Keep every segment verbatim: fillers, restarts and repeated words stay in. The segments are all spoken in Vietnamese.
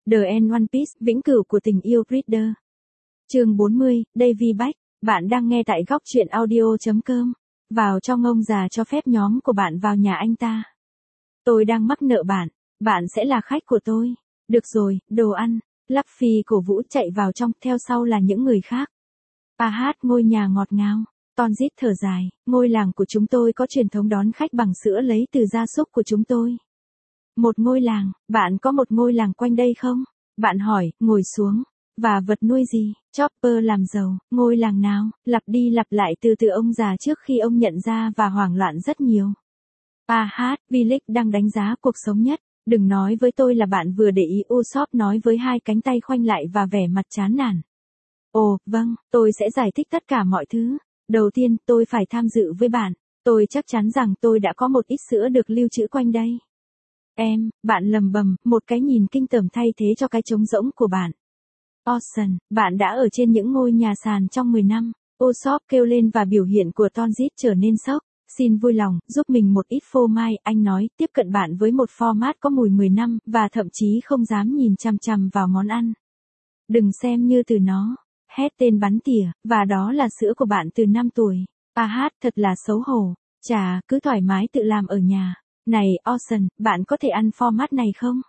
The End One Piece, vĩnh cửu của tình yêu Reader. Chương bốn mươi, Davy Bach, bạn đang nghe tại góc truyện audio chấm com. Vào trong ông già cho phép nhóm của bạn vào nhà anh ta. Tôi đang mắc nợ bạn, bạn sẽ là khách của tôi. Được rồi, đồ ăn. Luffy cổ vũ chạy vào trong, theo sau là những người khác. Pa hát ngôi nhà ngọt ngào. Tonzit thở dài, ngôi làng của chúng tôi có truyền thống đón khách bằng sữa lấy từ gia súc của chúng tôi. Một ngôi làng, bạn có một ngôi làng quanh đây không? Bạn hỏi, ngồi xuống. Và vật nuôi gì? Chopper làm giàu, ngôi làng nào? Lặp đi lặp lại từ từ ông già trước khi ông nhận ra và hoảng loạn rất nhiều. Pa hát, Vilix đang đánh giá cuộc sống nhất. Đừng nói với tôi là bạn vừa để ý, Usopp nói với hai cánh tay khoanh lại và vẻ mặt chán nản. Ồ, vâng, tôi sẽ giải thích tất cả mọi thứ. Đầu tiên, tôi phải tham dự với bạn. Tôi chắc chắn rằng tôi đã có một ít sữa được lưu trữ quanh đây. Em, bạn lầm bầm, một cái nhìn kinh tởm thay thế cho cái trống rỗng của bạn. Ocean, bạn đã ở trên những ngôi nhà sàn trong mười năm. Usopp kêu lên và biểu hiện của Tonzit trở nên sốc. Xin vui lòng, giúp mình một ít phô mai, anh nói, tiếp cận bạn với một format có mùi mười năm, và thậm chí không dám nhìn chằm chằm vào món ăn. Đừng xem như từ nó. Hét tên bắn tỉa, và đó là sữa của bạn từ năm tuổi. Pa hát, thật là xấu hổ. Chà, cứ thoải mái tự làm ở nhà. Này, Ocean, bạn có thể ăn format này không?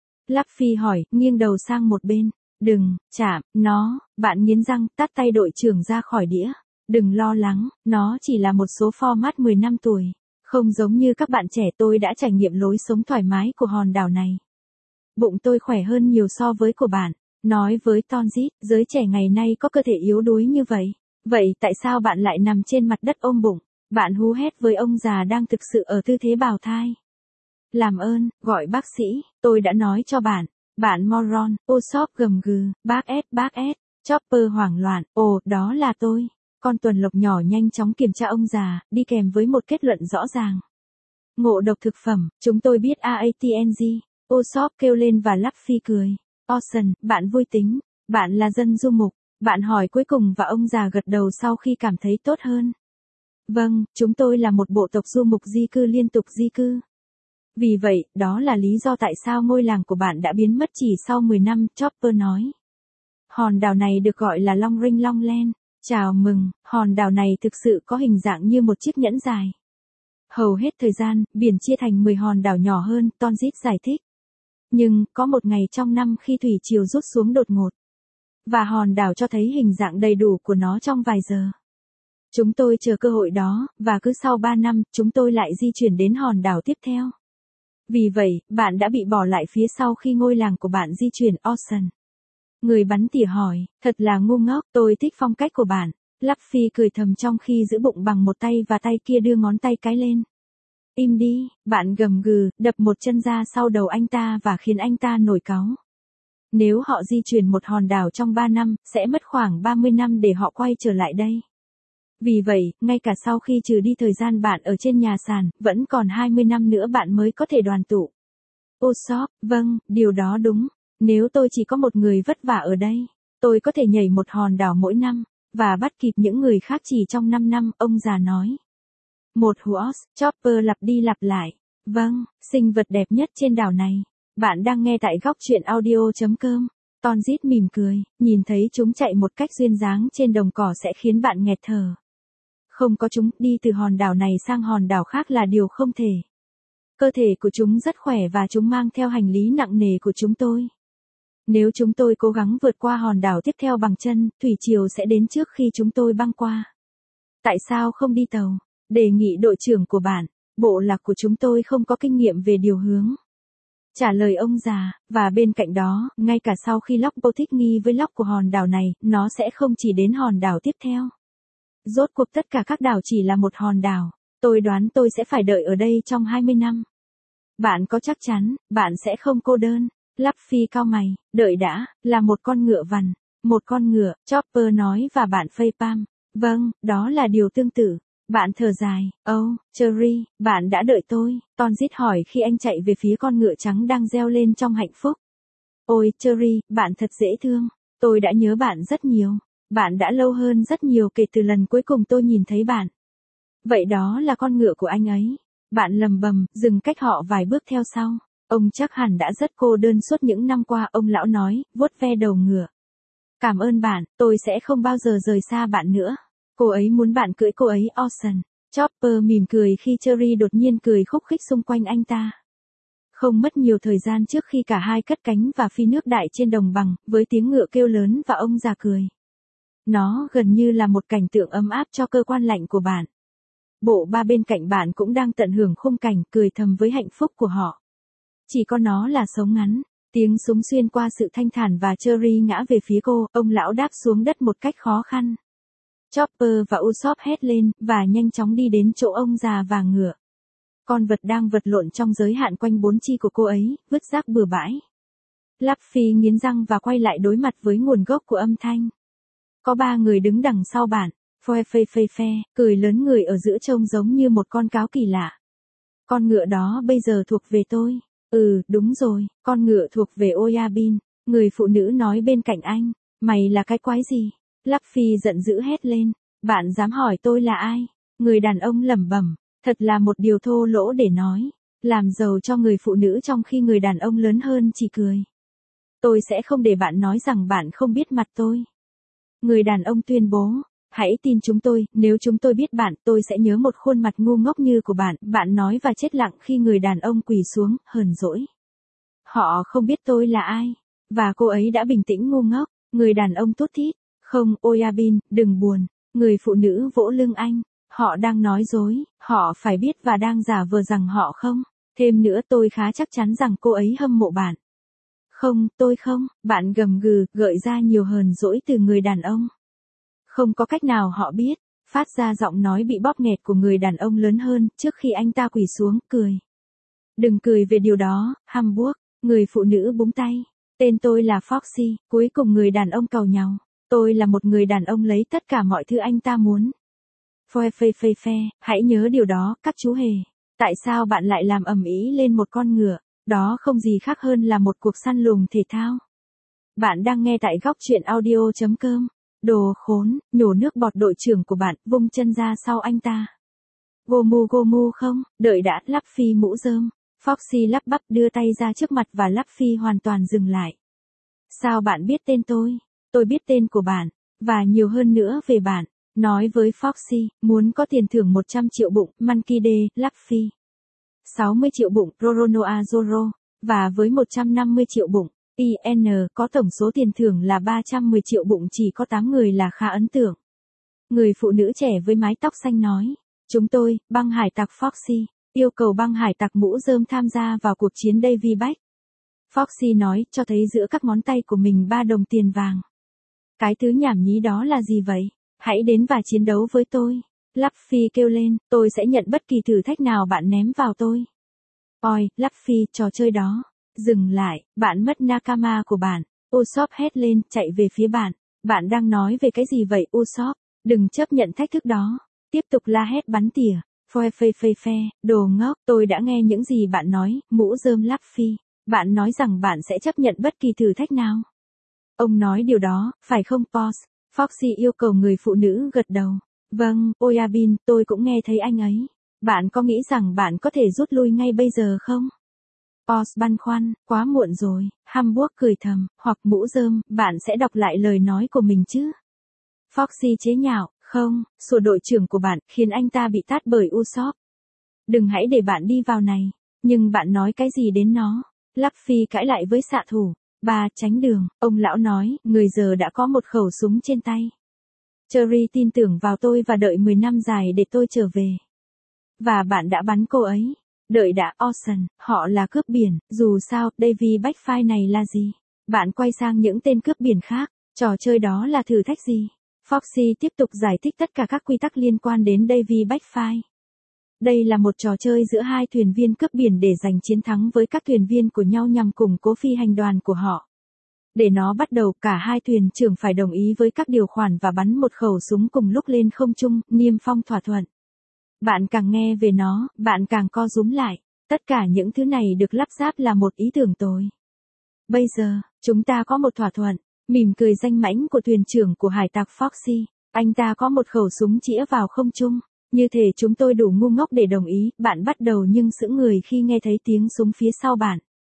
Luffy hỏi, nghiêng đầu sang một bên. Đừng, chạm, nó, bạn nghiến răng, tát tay đội trưởng ra khỏi đĩa. Đừng lo lắng, nó chỉ là một số format mười năm tuổi. Không giống như các bạn trẻ, tôi đã trải nghiệm lối sống thoải mái của hòn đảo này. Bụng tôi khỏe hơn nhiều so với của bạn. Nói với Tonzit, giới trẻ ngày nay có cơ thể yếu đuối như vậy. Vậy tại sao bạn lại nằm trên mặt đất ôm bụng? Bạn hú hét với ông già đang thực sự ở tư thế bào thai. Làm ơn, gọi bác sĩ, tôi đã nói cho bạn. Bạn moron, Usopp gầm gừ, bác S, bác S. Chopper hoảng loạn, ồ, đó là tôi. Con tuần lộc nhỏ nhanh chóng kiểm tra ông già, đi kèm với một kết luận rõ ràng. Ngộ độc thực phẩm, chúng tôi biết a tê en giê. Usopp kêu lên và Luffy cười. Ocean, bạn vui tính. Bạn là dân du mục. Bạn hỏi cuối cùng và ông già gật đầu sau khi cảm thấy tốt hơn. Vâng, chúng tôi là một bộ tộc du mục di cư liên tục di cư. Vì vậy, đó là lý do tại sao ngôi làng của bạn đã biến mất chỉ sau mười năm, Chopper nói. Hòn đảo này được gọi là Long Ring Long Land. Chào mừng, hòn đảo này thực sự có hình dạng như một chiếc nhẫn dài. Hầu hết thời gian, biển chia thành mười hòn đảo nhỏ hơn, Tonzit giải thích. Nhưng, có một ngày trong năm khi thủy triều rút xuống đột ngột. Và hòn đảo cho thấy hình dạng đầy đủ của nó trong vài giờ. Chúng tôi chờ cơ hội đó, và cứ sau ba năm, chúng tôi lại di chuyển đến hòn đảo tiếp theo. Vì vậy, bạn đã bị bỏ lại phía sau khi ngôi làng của bạn di chuyển. Ocean. Người bắn tỉa hỏi, thật là ngu ngốc, tôi thích phong cách của bạn. Luffy cười thầm trong khi giữ bụng bằng một tay và tay kia đưa ngón tay cái lên. Im đi, bạn gầm gừ, đập một chân ra sau đầu anh ta và khiến anh ta nổi cáu. Nếu họ di chuyển một hòn đảo trong ba năm, sẽ mất khoảng ba mươi năm để họ quay trở lại đây. Vì vậy, ngay cả sau khi trừ đi thời gian bạn ở trên nhà sàn, vẫn còn hai mươi năm nữa bạn mới có thể đoàn tụ. Usopp, vâng, điều đó đúng. Nếu tôi chỉ có một người vất vả ở đây, tôi có thể nhảy một hòn đảo mỗi năm, và bắt kịp những người khác chỉ trong năm năm, ông già nói. Một Huos, Chopper lặp đi lặp lại. Vâng, sinh vật đẹp nhất trên đảo này. Bạn đang nghe tại góc truyện audio chấm com. Tonzit mỉm cười, nhìn thấy chúng chạy một cách duyên dáng trên đồng cỏ sẽ khiến bạn nghẹt thở. Không có chúng, đi từ hòn đảo này sang hòn đảo khác là điều không thể. Cơ thể của chúng rất khỏe và chúng mang theo hành lý nặng nề của chúng tôi. Nếu chúng tôi cố gắng vượt qua hòn đảo tiếp theo bằng chân, thủy triều sẽ đến trước khi chúng tôi băng qua. Tại sao không đi tàu? Đề nghị đội trưởng của bạn, bộ lạc của chúng tôi không có kinh nghiệm về điều hướng. Trả lời ông già, và bên cạnh đó, ngay cả sau khi Lockpo thích nghi với lóc của hòn đảo này, nó sẽ không chỉ đến hòn đảo tiếp theo. Rốt cuộc tất cả các đảo chỉ là một hòn đảo. Tôi đoán tôi sẽ phải đợi ở đây trong hai mươi năm. Bạn có chắc chắn, bạn sẽ không cô đơn. Luffy cau mày, đợi đã, là một con ngựa vằn. Một con ngựa, Chopper nói và bạn phây pam. Vâng, đó là điều tương tự. Bạn thở dài, oh, Cherry, bạn đã đợi tôi. Tonzit hỏi khi anh chạy về phía con ngựa trắng đang reo lên trong hạnh phúc. Ôi, Cherry, bạn thật dễ thương. Tôi đã nhớ bạn rất nhiều. Bạn đã lâu hơn rất nhiều kể từ lần cuối cùng tôi nhìn thấy bạn. Vậy đó là con ngựa của anh ấy. Bạn lầm bầm, dừng cách họ vài bước theo sau. Ông chắc hẳn đã rất cô đơn suốt những năm qua, ông lão nói, vuốt ve đầu ngựa. Cảm ơn bạn, tôi sẽ không bao giờ rời xa bạn nữa. Cô ấy muốn bạn cưỡi cô ấy, Orson. Chopper mỉm cười khi Cherry đột nhiên cười khúc khích xung quanh anh ta. Không mất nhiều thời gian trước khi cả hai cất cánh và phi nước đại trên đồng bằng, với tiếng ngựa kêu lớn và ông già cười. Nó gần như là một cảnh tượng ấm áp cho cơ quan lạnh của bạn. Bộ ba bên cạnh bạn cũng đang tận hưởng khung cảnh, cười thầm với hạnh phúc của họ. Chỉ có nó là sống ngắn. Tiếng súng xuyên qua sự thanh thản và Cherry ngã về phía cô, ông lão đáp xuống đất một cách khó khăn. Chopper và Usopp hét lên, và nhanh chóng đi đến chỗ ông già và ngựa. Con vật đang vật lộn trong giới hạn quanh bốn chi của cô ấy, vứt rác bừa bãi. Luffy nghiến răng và quay lại đối mặt với nguồn gốc của âm thanh. Có ba người đứng đằng sau bạn. Phe phe phe phe, cười lớn, người ở giữa trông giống như một con cáo kỳ lạ. Con ngựa đó bây giờ thuộc về tôi. Ừ, đúng rồi, con ngựa thuộc về Oyabin. Người phụ nữ nói bên cạnh anh. Mày là cái quái gì? Luffy giận dữ hét lên. Bạn dám hỏi tôi là ai? Người đàn ông lẩm bẩm. Thật là một điều thô lỗ để nói. Làm giàu cho người phụ nữ trong khi người đàn ông lớn hơn chỉ cười. Tôi sẽ không để bạn nói rằng bạn không biết mặt tôi. Người đàn ông tuyên bố. Hãy tin chúng tôi, nếu chúng tôi biết bạn, tôi sẽ nhớ một khuôn mặt ngu ngốc như của bạn, bạn nói và chết lặng khi người đàn ông quỳ xuống, hờn dỗi. Họ không biết tôi là ai. Và cô ấy đã bình tĩnh ngu ngốc, người đàn ông thút thít. Không, Oyabin, đừng buồn. Người phụ nữ vỗ lưng anh. Họ đang nói dối, họ phải biết và đang giả vờ rằng họ không. Thêm nữa, tôi khá chắc chắn rằng cô ấy hâm mộ bạn. Không, tôi không, bạn gầm gừ, gợi ra nhiều hờn dỗi từ người đàn ông. Không có cách nào họ biết, phát ra giọng nói bị bóp nghẹt của người đàn ông lớn hơn, trước khi anh ta quỳ xuống, cười. Đừng cười về điều đó, Hamburg, người phụ nữ búng tay. Tên tôi là Foxy, cuối cùng người đàn ông càu nhàu. Tôi là một người đàn ông lấy tất cả mọi thứ anh ta muốn. Phe phe phe phe, hãy nhớ điều đó, các chú hề. Tại sao bạn lại làm ầm ĩ lên một con ngựa? Đó không gì khác hơn là một cuộc săn lùng thể thao. Bạn đang nghe tại góc truyện audio chấm com. Đồ khốn, nhổ nước bọt đội trưởng của bạn, vung chân ra sau anh ta. Gomu Gomu không, đợi đã, Luffy mũ rơm. Foxy lắp bắp đưa tay ra trước mặt và Luffy hoàn toàn dừng lại. Sao bạn biết tên tôi? Tôi biết tên của bạn, và nhiều hơn nữa về bạn. Nói với Foxy, muốn có tiền thưởng một trăm triệu bụng, Monkey D, Luffy. sáu mươi triệu bụng, Roronoa Zoro. Và với một trăm năm mươi triệu bụng, i en có tổng số tiền thưởng là ba trăm mười triệu bụng, chỉ có tám người là khá ấn tượng. Người phụ nữ trẻ với mái tóc xanh nói. Chúng tôi, băng hải tặc Foxy, yêu cầu băng hải tặc mũ rơm tham gia vào cuộc chiến Davy Bach. Foxy nói, cho thấy giữa các ngón tay của mình ba đồng tiền vàng. Cái thứ nhảm nhí đó là gì vậy? Hãy đến và chiến đấu với tôi. Luffy kêu lên, tôi sẽ nhận bất kỳ thử thách nào bạn ném vào tôi. Ôi, Luffy, trò chơi đó. Dừng lại, bạn mất Nakama của bạn. Usopp hét lên, chạy về phía bạn. Bạn đang nói về cái gì vậy, Usopp? Đừng chấp nhận thách thức đó. Tiếp tục la hét bắn tỉa. Phe phe phe phe, đồ ngốc, tôi đã nghe những gì bạn nói, mũ rơm Luffy. Bạn nói rằng bạn sẽ chấp nhận bất kỳ thử thách nào. Ông nói điều đó, phải không, Boss? Foxy yêu cầu người phụ nữ gật đầu. Vâng, Oyabin, tôi cũng nghe thấy anh ấy. Bạn có nghĩ rằng bạn có thể rút lui ngay bây giờ không? Boss băn khoăn, quá muộn rồi. Hamburg cười thầm, hoặc mũ rơm, bạn sẽ đọc lại lời nói của mình chứ? Foxy chế nhạo, không, sủa đội trưởng của bạn, khiến anh ta bị tát bởi Usopp. Đừng hãy để bạn đi vào này. Nhưng bạn nói cái gì đến nó? Luffy cãi lại với xạ thủ. Ba, tránh đường, ông lão nói, người giờ đã có một khẩu súng trên tay. Cherry tin tưởng vào tôi và đợi mười năm dài để tôi trở về. Và bạn đã bắn cô ấy. Đợi đã, Orson, họ là cướp biển, dù sao, Davy Bach File này là gì? Bạn quay sang những tên cướp biển khác, trò chơi đó là thử thách gì? Foxy tiếp tục giải thích tất cả các quy tắc liên quan đến Davy Bach File. Đây là một trò chơi giữa hai thuyền viên cướp biển để giành chiến thắng với các thuyền viên của nhau nhằm củng cố phi hành đoàn của họ. Để nó bắt đầu, cả hai thuyền trưởng phải đồng ý với các điều khoản và bắn một khẩu súng cùng lúc lên không trung, niêm phong thỏa thuận. Bạn càng nghe về nó, bạn càng co rúm lại. Tất cả những thứ này được lắp ráp là một ý tưởng tồi. Bây giờ, chúng ta có một thỏa thuận. Mỉm cười danh mãnh của thuyền trưởng của hải tặc Foxy. Anh ta có một khẩu súng chĩa vào không trung. Như thể chúng tôi đủ ngu ngốc để đồng ý. Bạn bắt đầu nhưng sững người khi nghe thấy tiếng súng phía sau bạn.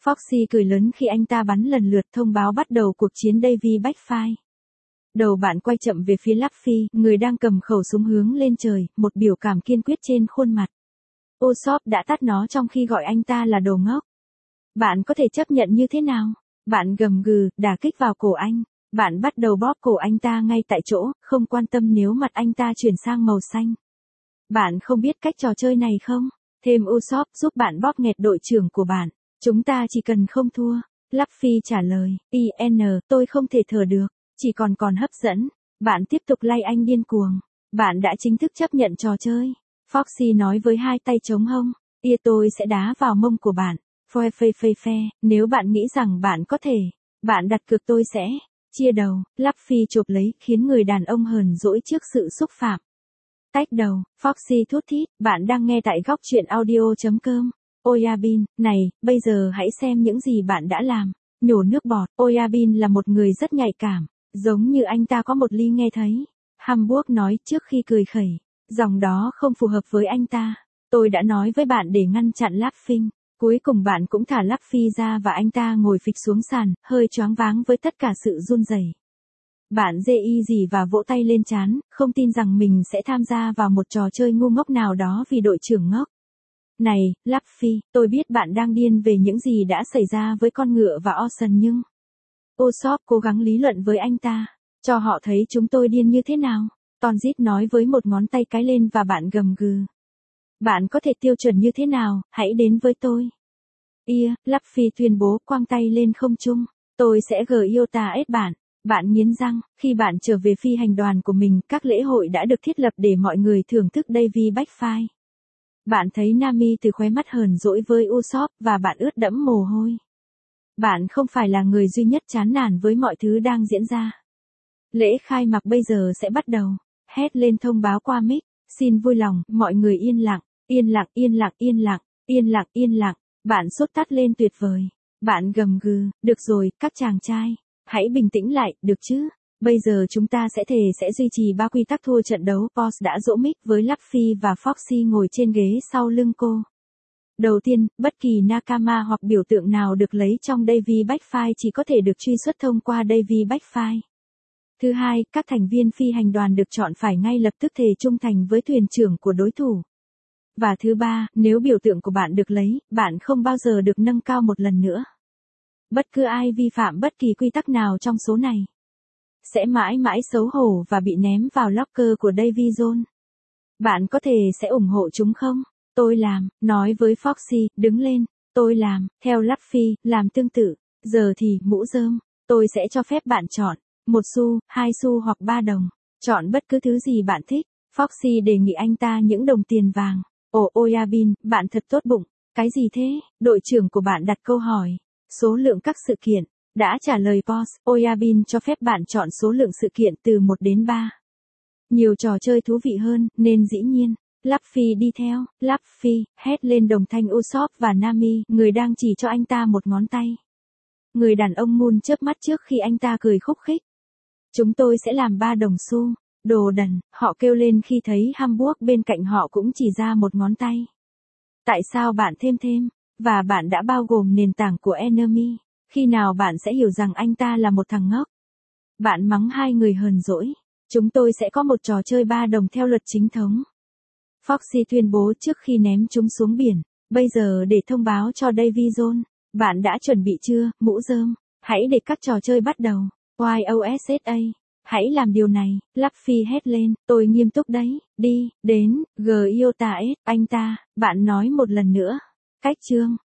Foxy cười lớn khi anh ta bắn lần lượt thông báo bắt đầu cuộc chiến Davy Backfire. Đầu bạn quay chậm về phía Luffy, người đang cầm khẩu súng hướng lên trời, một biểu cảm kiên quyết trên khuôn mặt. Usopp đã tắt nó trong khi gọi anh ta là đồ ngốc. Bạn có thể chấp nhận như thế nào? Bạn gầm gừ, đả kích vào cổ anh. Bạn bắt đầu bóp cổ anh ta ngay tại chỗ, không quan tâm nếu mặt anh ta chuyển sang màu xanh. Bạn không biết cách trò chơi này không? Thêm Usopp giúp bạn bóp nghẹt đội trưởng của bạn. Chúng ta chỉ cần không thua. Luffy trả lời, i en, tôi không thể thở được, chỉ còn còn hấp dẫn. Bạn tiếp tục lay anh điên cuồng. Bạn đã chính thức chấp nhận trò chơi. Foxy nói với hai tay chống hông, ia tôi sẽ đá vào mông của bạn. Phe phe phe phe, nếu bạn nghĩ rằng bạn có thể, bạn đặt cược tôi sẽ chia đầu. Luffy chộp lấy, khiến người đàn ông hờn dỗi trước sự xúc phạm. Tách đầu, Foxy thút thít, bạn đang nghe tại góc truyện audio.com. Oyabin, này, bây giờ hãy xem những gì bạn đã làm. Nhổ nước bọt, Oyabin là một người rất nhạy cảm, giống như anh ta có một ly nghe thấy. Hamburg nói trước khi cười khẩy, dòng đó không phù hợp với anh ta. Tôi đã nói với bạn để ngăn chặn Luffy. Cuối cùng bạn cũng thả Luffy ra và anh ta ngồi phịch xuống sàn, hơi choáng váng với tất cả sự run rẩy. Bạn dê y gì và vỗ tay lên trán, không tin rằng mình sẽ tham gia vào một trò chơi ngu ngốc nào đó vì đội trưởng ngốc. Này, Luffy, tôi biết bạn đang điên về những gì đã xảy ra với con ngựa và Ocean nhưng... Usopp cố gắng lý luận với anh ta, cho họ thấy chúng tôi điên như thế nào. Tonzit nói với một ngón tay cái lên và bạn gầm gừ. Bạn có thể tiêu chuẩn như thế nào, hãy đến với tôi. Ia, Luffy tuyên bố quang tay lên không trung. Tôi sẽ Gyota ết bạn. Bạn nghiến răng, khi bạn trở về phi hành đoàn của mình, các lễ hội đã được thiết lập để mọi người thưởng thức Davy Backfire. Bạn thấy Nami từ khóe mắt hờn dỗi với Usopp và bạn ướt đẫm mồ hôi. Bạn không phải là người duy nhất chán nản với mọi thứ đang diễn ra. Lễ khai mạc bây giờ sẽ bắt đầu. Hét lên thông báo qua mic. Xin vui lòng, mọi người yên lặng, yên lặng, yên lặng, yên lặng, yên lặng, yên lặng. Bạn sốt tắt lên tuyệt vời. Bạn gầm gừ, được rồi, các chàng trai. Hãy bình tĩnh lại, được chứ? Bây giờ chúng ta sẽ thề sẽ duy trì ba quy tắc thua trận đấu. Boss đã dỗ mic với Luffy và Foxy ngồi trên ghế sau lưng cô. Đầu tiên, bất kỳ Nakama hoặc biểu tượng nào được lấy trong Davy Backfire chỉ có thể được truy xuất thông qua Davy Backfire. Thứ hai, các thành viên phi hành đoàn được chọn phải ngay lập tức thề trung thành với thuyền trưởng của đối thủ. Và thứ ba, nếu biểu tượng của bạn được lấy, bạn không bao giờ được nâng cao một lần nữa. Bất cứ ai vi phạm bất kỳ quy tắc nào trong số này sẽ mãi mãi xấu hổ và bị ném vào locker của Davy Zone. Bạn có thể sẽ ủng hộ chúng không? Tôi làm, nói với Foxy, đứng lên. Tôi làm, theo Luffy, làm tương tự. Giờ thì, mũ rơm. Tôi sẽ cho phép bạn chọn. Một xu, hai xu hoặc ba đồng. Chọn bất cứ thứ gì bạn thích. Foxy đề nghị anh ta những đồng tiền vàng. Ồ Oyabin, bạn thật tốt bụng. Cái gì thế? Đội trưởng của bạn đặt câu hỏi. Số lượng các sự kiện. Đã trả lời boss, Oyabin cho phép bạn chọn số lượng sự kiện từ một đến ba. Nhiều trò chơi thú vị hơn, nên dĩ nhiên. Luffy đi theo. Luffy, hét lên đồng thanh Usopp và Nami, người đang chỉ cho anh ta một ngón tay. Người đàn ông Moon chớp mắt trước khi anh ta cười khúc khích. Chúng tôi sẽ làm ba đồng xu. Đồ đần, họ kêu lên khi thấy Hamburg bên cạnh họ cũng chỉ ra một ngón tay. Tại sao bạn thêm thêm? Và bạn đã bao gồm nền tảng của Enemy. Khi nào bạn sẽ hiểu rằng anh ta là một thằng ngốc? Bạn mắng hai người hờn dỗi. Chúng tôi sẽ có một trò chơi ba đồng theo luật chính thống. Foxy tuyên bố trước khi ném chúng xuống biển. Bây giờ để thông báo cho Davy Zone. Bạn đã chuẩn bị chưa, mũ rơm? Hãy để các trò chơi bắt đầu. Y O S S A. Hãy làm điều này. Luffy hét lên. Tôi nghiêm túc đấy. Đi, đến, Gyota S. Anh ta, bạn nói một lần nữa. Cách chương.